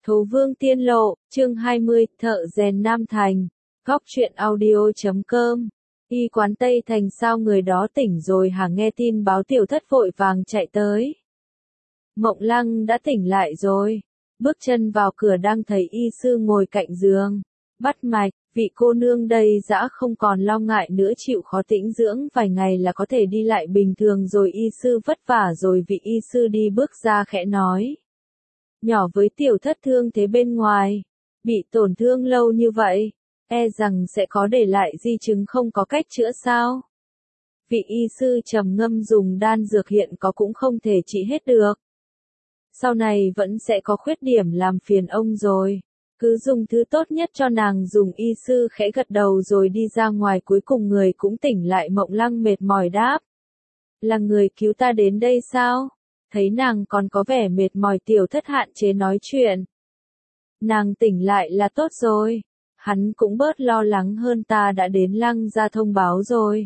Thố Vương Tiên Lộ, chương 20, Thợ rèn Nam Thành, góc truyện audio.com. Y quán Tây Thành sao người đó tỉnh rồi hả? Nghe tin báo Tiểu Thất vội vàng chạy tới. Mộng Lăng đã tỉnh lại rồi. Bước chân vào cửa đang thấy y sư ngồi cạnh giường. Bắt mạch, vị cô nương đây dã không còn lo ngại nữa, chịu khó tĩnh dưỡng vài ngày là có thể đi lại bình thường rồi. Y sư vất vả rồi. Vị y sư đi bước ra khẽ nói. Nhỏ với Tiểu Thất thương thế bên ngoài, bị tổn thương lâu như vậy, e rằng sẽ có để lại di chứng không có cách chữa sao? Vị y sư trầm ngâm, dùng đan dược hiện có cũng không thể trị hết được. Sau này vẫn sẽ có khuyết điểm, làm phiền ông rồi. Cứ dùng thứ tốt nhất cho nàng dùng. Y sư khẽ gật đầu rồi đi ra ngoài. Cuối cùng người cũng tỉnh lại. Mộng Lăng mệt mỏi đáp. Là người cứu ta đến đây sao? Thấy nàng còn có vẻ mệt mỏi, Tiểu Thất hạn chế nói chuyện. Nàng tỉnh lại là tốt rồi. Hắn cũng bớt lo lắng hơn. Ta đã đến Lăng gia thông báo rồi.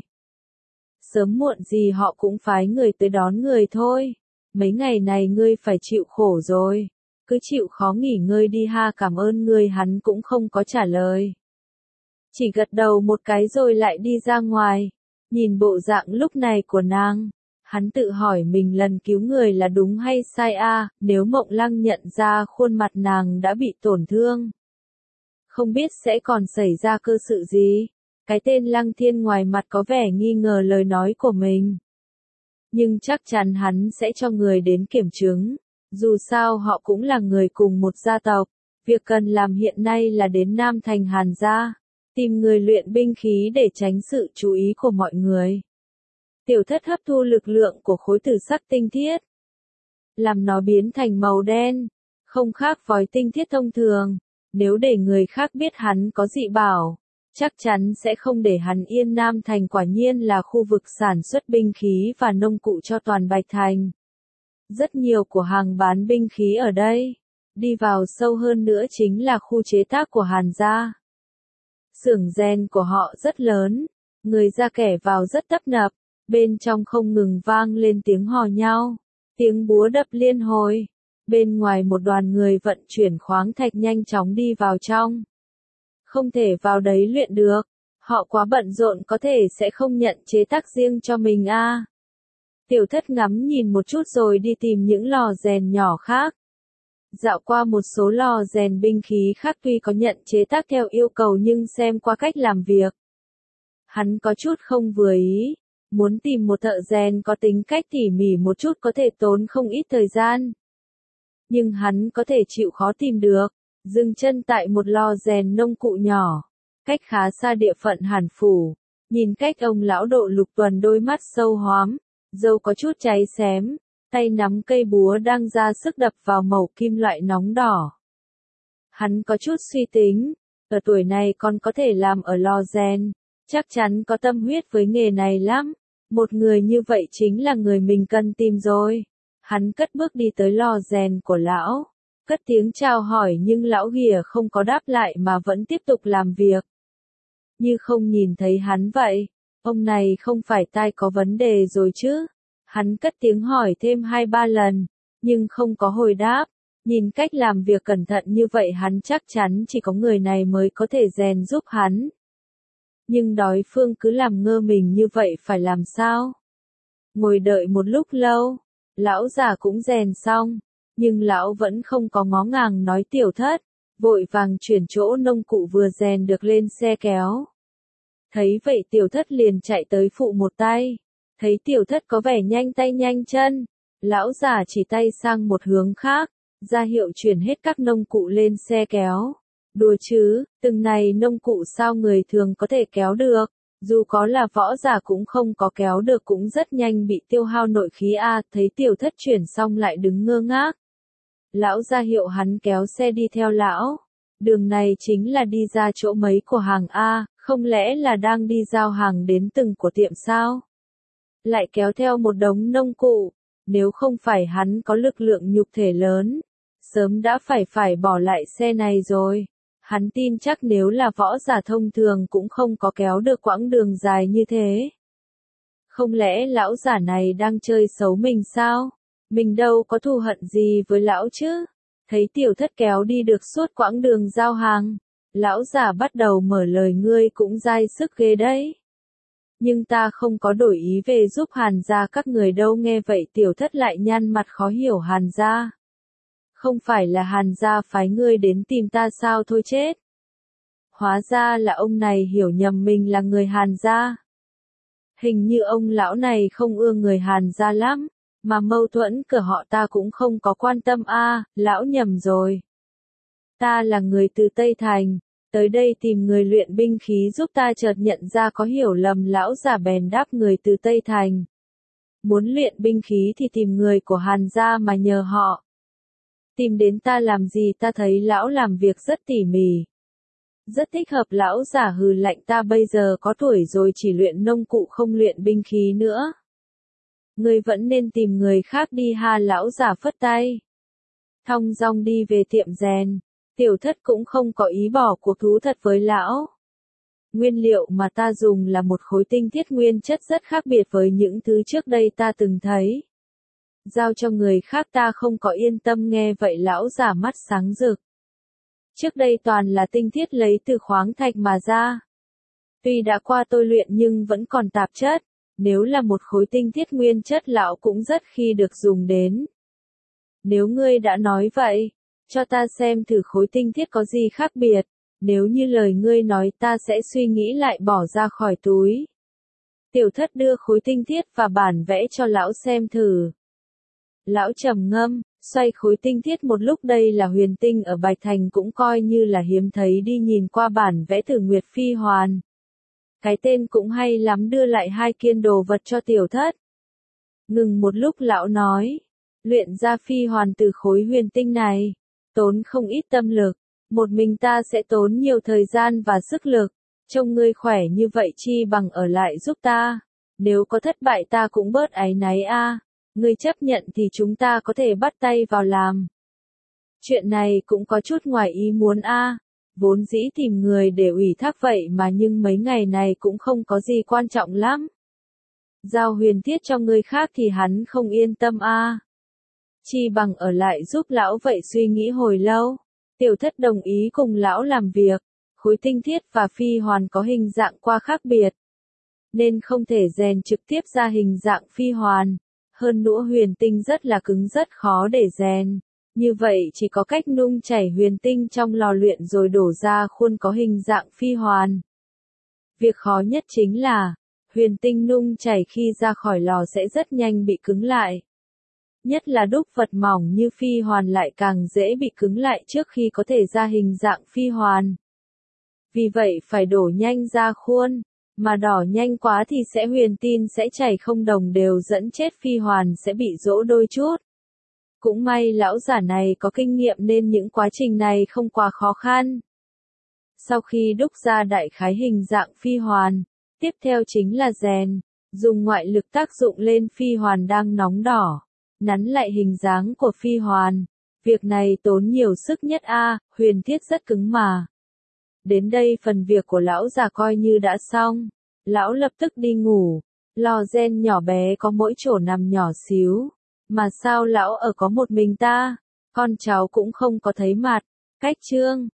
Sớm muộn gì họ cũng phái người tới đón người thôi. Mấy ngày này ngươi phải chịu khổ rồi. Cứ chịu khó nghỉ ngơi đi ha. Cảm ơn ngươi. Hắn cũng không có trả lời. Chỉ gật đầu một cái rồi lại đi ra ngoài. Nhìn bộ dạng lúc này của nàng, hắn tự hỏi mình lần cứu người là đúng hay sai a? Nếu Mộng Lăng nhận ra khuôn mặt nàng đã bị tổn thương, không biết sẽ còn xảy ra cơ sự gì. Cái tên Lăng Thiên ngoài mặt có vẻ nghi ngờ lời nói của mình, nhưng chắc chắn hắn sẽ cho người đến kiểm chứng. Dù sao họ cũng là người cùng một gia tộc. Việc cần làm hiện nay là đến Nam Thành Hàn gia, tìm người luyện binh khí để tránh sự chú ý của mọi người. Tiểu Thất hấp thu lực lượng của khối tử sắc tinh thiết, làm nó biến thành màu đen, không khác vòi tinh thiết thông thường. Nếu để người khác biết hắn có dị bảo, chắc chắn sẽ không để hắn yên. Nam Thành quả nhiên là khu vực sản xuất binh khí và nông cụ cho toàn Bạch Thành. Rất nhiều cửa hàng bán binh khí ở đây. Đi vào sâu hơn nữa chính là khu chế tác của Hàn gia. Xưởng rèn của họ rất lớn, người ra kẻ vào rất tấp nập. Bên trong không ngừng vang lên tiếng hò nhau, tiếng búa đập liên hồi. Bên ngoài một đoàn người vận chuyển khoáng thạch nhanh chóng đi vào trong. Không thể vào đấy luyện được, họ quá bận rộn, có thể sẽ không nhận chế tác riêng cho mình a. Tiểu Thất ngắm nhìn một chút rồi đi tìm những lò rèn nhỏ khác. Dạo qua một số lò rèn binh khí khác tuy có nhận chế tác theo yêu cầu nhưng xem qua cách làm việc, hắn có chút không vừa ý. Muốn tìm một thợ rèn có tính cách tỉ mỉ một chút có thể tốn không ít thời gian. Nhưng hắn có thể chịu khó tìm được. Dừng chân tại một lò rèn nông cụ nhỏ, cách khá xa địa phận Hàn phủ. Nhìn cách ông lão Độ Lục Tuần, đôi mắt sâu hoắm, râu có chút cháy xém, tay nắm cây búa đang ra sức đập vào mẩu kim loại nóng đỏ. Hắn có chút suy tính, ở tuổi này còn có thể làm ở lò rèn, chắc chắn có tâm huyết với nghề này lắm. Một người như vậy chính là người mình cần tìm rồi. Hắn cất bước đi tới lò rèn của lão, cất tiếng chào hỏi nhưng lão ghìa không có đáp lại mà vẫn tiếp tục làm việc. Như không nhìn thấy hắn vậy. Ông này không phải tai có vấn đề rồi chứ? Hắn cất tiếng hỏi thêm 2-3 lần, nhưng không có hồi đáp. Nhìn cách làm việc cẩn thận như vậy hắn chắc chắn chỉ có người này mới có thể rèn giúp hắn. Nhưng đối phương cứ làm ngơ mình như vậy phải làm sao? Ngồi đợi một lúc lâu, lão già cũng rèn xong, nhưng lão vẫn không có ngó ngàng nói. Tiểu Thất vội vàng chuyển chỗ nông cụ vừa rèn được lên xe kéo. Thấy vậy Tiểu Thất liền chạy tới phụ một tay. Thấy Tiểu Thất có vẻ nhanh tay nhanh chân, lão già chỉ tay sang một hướng khác, ra hiệu chuyển hết các nông cụ lên xe kéo. Đùa chứ, từng này nông cụ sao người thường có thể kéo được, dù có là võ giả cũng không có kéo được, cũng rất nhanh bị tiêu hao nội khí a. Thấy Tiểu Thất chuyển xong lại đứng ngơ ngác. Lão ra hiệu hắn kéo xe đi theo lão. Đường này chính là đi ra chỗ mấy của hàng a, không lẽ là đang đi giao hàng đến từng của tiệm sao? Lại kéo theo một đống nông cụ, nếu không phải hắn có lực lượng nhục thể lớn, sớm đã phải bỏ lại xe này rồi. Hắn tin chắc nếu là võ giả thông thường cũng không có kéo được quãng đường dài như thế. Không lẽ lão giả này đang chơi xấu mình sao? Mình đâu có thù hận gì với lão chứ? Thấy tiểu thất kéo đi được suốt quãng đường giao hàng, lão giả bắt đầu mở lời, ngươi cũng dai sức ghê đấy. Nhưng ta không có đổi ý về giúp Hàn gia các người đâu. Nghe vậy tiểu thất lại nhăn mặt khó hiểu. Hàn gia? Không phải là Hàn gia phái ngươi đến tìm ta sao? Thôi chết. Hóa ra là ông này hiểu nhầm mình là người Hàn gia. Hình như ông lão này không ưa người Hàn gia lắm, mà mâu thuẫn cửa họ ta cũng không có quan tâm a. Lão nhầm rồi. Ta là người từ Tây Thành, tới đây tìm người luyện binh khí giúp ta. Chợt nhận ra có hiểu lầm, lão giả bèn đáp, người từ Tây Thành. Muốn luyện binh khí thì tìm người của Hàn gia mà nhờ họ. Tìm đến ta làm gì? Ta thấy lão làm việc rất tỉ mỉ, rất thích hợp. Lão giả hừ lạnh, ta bây giờ có tuổi rồi, chỉ luyện nông cụ không luyện binh khí nữa. Ngươi vẫn nên tìm người khác đi ha. Lão giả phất tay, thong dong đi về tiệm rèn. Tiểu thất cũng không có ý bỏ cuộc thú thật với lão. Nguyên liệu mà ta dùng là một khối tinh thiết nguyên chất rất khác biệt với những thứ trước đây ta từng thấy. Giao cho người khác ta không có yên tâm. Nghe vậy lão giả mắt sáng rực. Trước đây toàn là tinh thiết lấy từ khoáng thạch mà ra. Tuy đã qua tôi luyện nhưng vẫn còn tạp chất. Nếu là một khối tinh thiết nguyên chất lão cũng rất khi được dùng đến. Nếu ngươi đã nói vậy, cho ta xem thử khối tinh thiết có gì khác biệt. Nếu như lời ngươi nói ta sẽ suy nghĩ lại bỏ ra khỏi túi. Tiểu thất đưa khối tinh thiết và bản vẽ cho lão xem thử. Lão trầm ngâm, xoay khối tinh thiết một lúc. Đây là huyền tinh ở Bạch Thành cũng coi như là hiếm thấy. Đi nhìn qua bản vẽ thử Nguyệt Phi Hoàn. Cái tên cũng hay lắm. Đưa lại 2 kiên đồ vật cho tiểu thất. Ngừng một lúc lão nói, luyện ra phi hoàn từ khối huyền tinh này, tốn không ít tâm lực. Một mình ta sẽ tốn nhiều thời gian và sức lực. Trông ngươi khỏe như vậy chi bằng ở lại giúp ta. Nếu có thất bại ta cũng bớt áy náy a. Ngươi chấp nhận thì chúng ta có thể bắt tay vào làm. Chuyện này cũng có chút ngoài ý muốn a. Vốn dĩ tìm người để ủy thác vậy mà, nhưng mấy ngày này cũng không có gì quan trọng lắm. Giao huyền thiết cho người khác thì hắn không yên tâm a. Chi bằng ở lại giúp lão vậy. Suy nghĩ hồi lâu, tiểu thất đồng ý cùng lão làm việc. Khối tinh thiết và phi hoàn có hình dạng qua khác biệt, nên không thể rèn trực tiếp ra hình dạng phi hoàn. Hơn nữa huyền tinh rất là cứng, rất khó để rèn. Như vậy chỉ có cách nung chảy huyền tinh trong lò luyện rồi đổ ra khuôn có hình dạng phi hoàn. Việc khó nhất chính là, huyền tinh nung chảy khi ra khỏi lò sẽ rất nhanh bị cứng lại. Nhất là đúc vật mỏng như phi hoàn lại càng dễ bị cứng lại trước khi có thể ra hình dạng phi hoàn. Vì vậy phải đổ nhanh ra khuôn, mà đỏ nhanh quá thì huyền tinh sẽ chảy không đồng đều dẫn chết phi hoàn sẽ bị rỗ đôi chút. Cũng may lão giả này có kinh nghiệm nên những quá trình này không quá khó khăn. Sau khi đúc ra đại khái hình dạng phi hoàn, tiếp theo chính là rèn, dùng ngoại lực tác dụng lên phi hoàn đang nóng đỏ, nắn lại hình dáng của phi hoàn. Việc này tốn nhiều sức nhất a, huyền thiết rất cứng mà. Đến đây phần việc của lão già coi như đã xong. Lão lập tức đi ngủ. Lò rèn nhỏ bé có mỗi chỗ nằm nhỏ xíu. Mà sao lão ở có một mình ta? Con cháu cũng không có thấy mặt. Cách chương